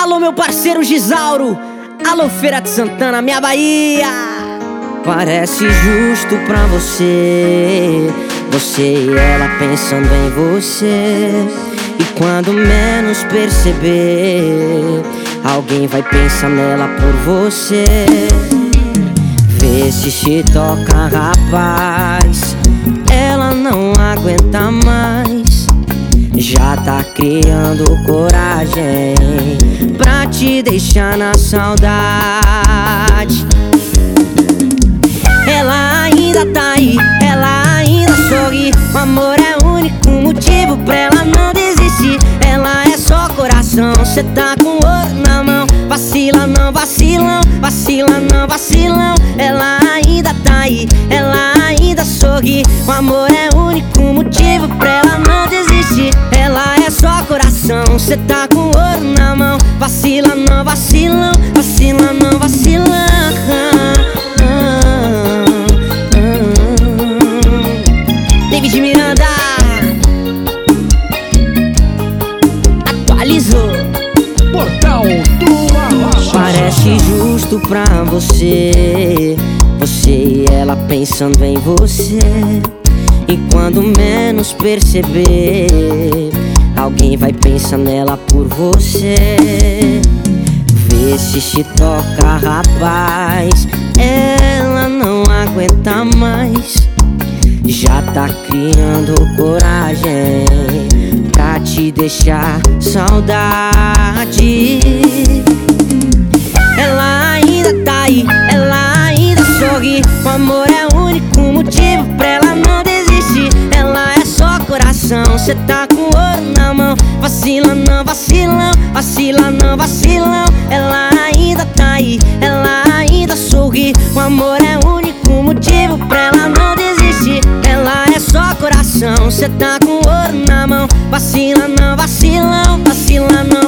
Alô, meu parceiro Gisauro. Alô, Feira de Santana, minha Bahia. Parece justo pra você, você e ela pensando em você. E quando menos perceber, alguém vai pensar nela por você. Vê se toca, rapaz, ela não aguenta mais. Já tá criando coragem pra te deixar na saudade. Ela ainda tá aí, ela ainda sorri. O amor é o único motivo pra ela não desistir. Ela é só coração, cê tá com ouro na mão. Vacila não, vacilão, vacila não, vacilão. Ela ainda tá aí, ela ainda sorri. O amor é o único motivo pra ela não desistir. Ela é só coração, cê tá com ouro na mão. Vacila não, vacilão, vacila não, vacilão. David Miranda atualizou. Portal do Arrocha. Parece justo pra você, você e ela pensando em você. E quando menos perceber, alguém vai pensar nela por você. Vê se toca, rapaz, ela não aguenta mais. Já tá criando coragem pra te deixar saudade. Ela ainda tá aí, ela ainda sorri. O amor é o único motivo pra ela não desistir. Ela é só coração, cê tá com ouro na mão. Vacila não, vacilão, vacila não, vacilão. Ela ainda tá aí, ela ainda sorri. O amor é o único motivo pra ela não desistir. Ela é só coração, cê tá com ouro na mão. Vacila não, vacilão, vacila não,